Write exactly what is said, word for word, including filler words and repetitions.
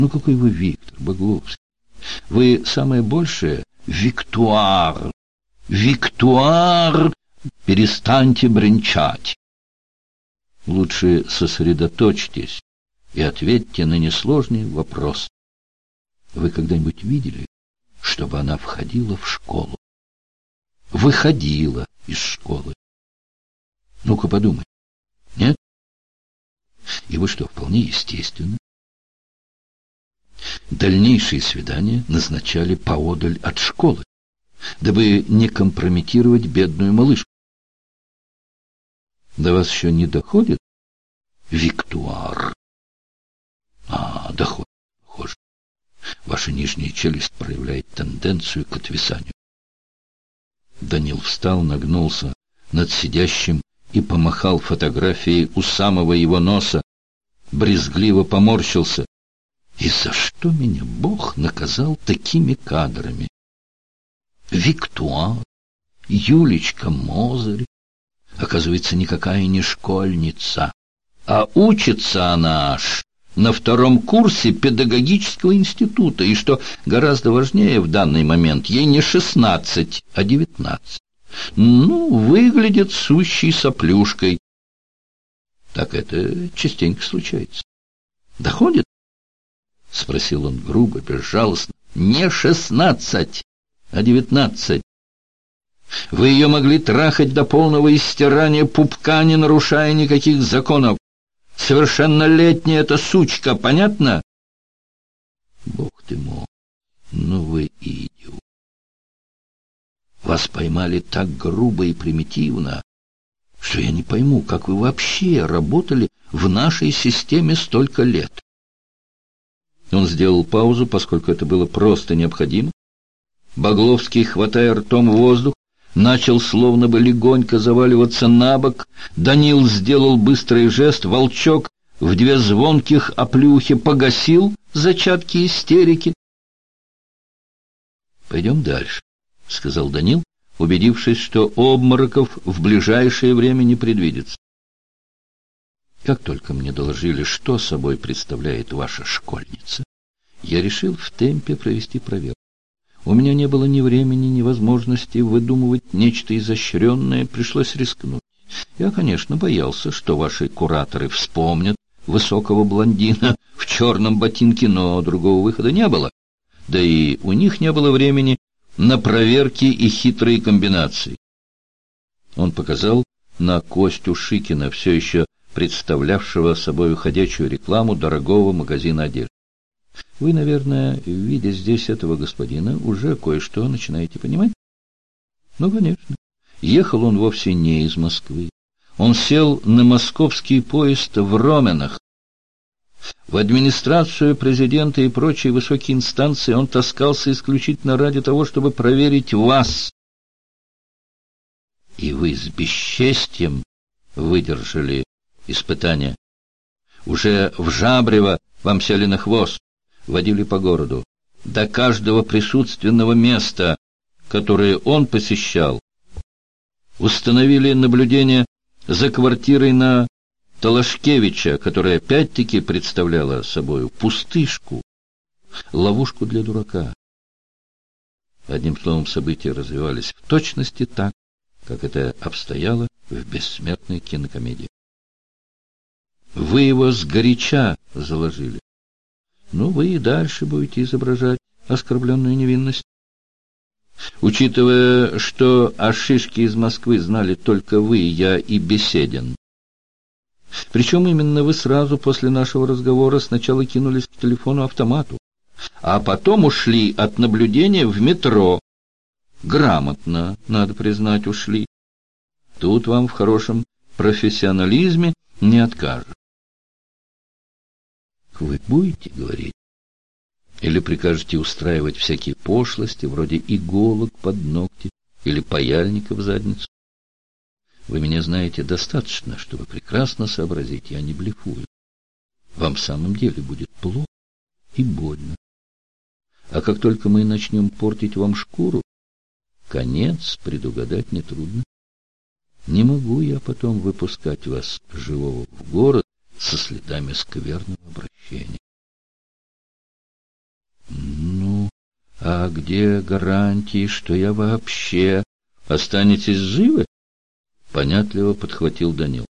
Ну какой вы Виктор Багловский? Вы самое большее Виктуар. Виктуар, перестаньте бренчать. Лучше сосредоточьтесь и ответьте на несложный вопрос. Вы когда-нибудь видели, чтобы она входила в школу? Выходила из школы? Ну-ка подумай. Нет? И вы что, вполне естественно? Дальнейшие свидания назначали поодаль от школы, дабы не компрометировать бедную малышку. До вас еще не доходит, Виктуар? А, доходит, похоже. Ваша нижняя челюсть проявляет тенденцию к отвисанию. Данил встал, нагнулся над сидящим и помахал фотографией у самого его носа, брезгливо поморщился. И за что меня Бог наказал такими кадрами? Виктуар, Юлечка Мозырь, оказывается, никакая не школьница, а учится она аж на втором курсе педагогического института, и, что гораздо важнее в данный момент, ей не шестнадцать, а девятнадцать. Ну, выглядит сущей соплюшкой. Так это частенько случается. Доходит? — спросил он грубо, безжалостно. — Не шестнадцать, а девятнадцать. Вы ее могли трахать до полного истирания пупка, не нарушая никаких законов. Совершеннолетняя эта сучка, понятно? Бог ты мой, ну вы идиот. Вас поймали так грубо и примитивно, что я не пойму, как вы вообще работали в нашей системе столько лет. Он сделал паузу, поскольку это было просто необходимо. Багловский, хватая ртом воздух, начал словно бы легонько заваливаться на бок. Данил сделал быстрый жест, волчок в две звонких оплюхи погасил зачатки истерики. «Пойдем дальше», — сказал Данил, убедившись, что обмороков в ближайшее время не предвидится. «Как только мне доложили, что собой представляет ваша школьница, я решил в темпе провести проверку. У меня не было ни времени, ни возможности выдумывать нечто изощренное, пришлось рискнуть. Я, конечно, боялся, что ваши кураторы вспомнят высокого блондина в черном ботинке, но другого выхода не было. Да и у них не было времени на проверки и хитрые комбинации». Он показал на Костю Шикина, все еще представлявшего собой ходячую рекламу дорогого магазина одежды. Вы, наверное, видя здесь этого господина, уже кое-что начинаете понимать? Ну, конечно. Ехал он вовсе не из Москвы. Он сел на московский поезд в Роменах. В администрацию президента и прочие высокие инстанции он таскался исключительно ради того, чтобы проверить вас. И вы с бесчестием выдержали испытание. Уже в Жабрево вам сели на хвост, водили по городу. До каждого присутственного места, которое он посещал, установили наблюдение за квартирой на Талашкевича, которая опять-таки представляла собой пустышку, ловушку для дурака. Одним словом, события развивались в точности так, как это обстояло в бессмертной кинокомедии. Вы его сгоряча заложили. Ну, вы и дальше будете изображать оскорбленную невинность. Учитывая, что о шишке из Москвы знали только вы, я и Беседин. Причем именно вы сразу после нашего разговора сначала кинулись к телефону-автомату, а потом ушли от наблюдения в метро. Грамотно, надо признать, ушли. Тут вам в хорошем профессионализме не откажут. Вы будете говорить? Или прикажете устраивать всякие пошлости, вроде иголок под ногти или паяльника в задницу? Вы меня знаете достаточно, чтобы прекрасно сообразить, я не блефую. Вам в самом деле будет плохо и больно. А как только мы начнем портить вам шкуру, конец предугадать нетрудно. Не могу я потом выпускать вас живого в город со следами скверного обращения. А где гарантии, что я вообще... Останетесь живы? Понятливо подхватил Данил.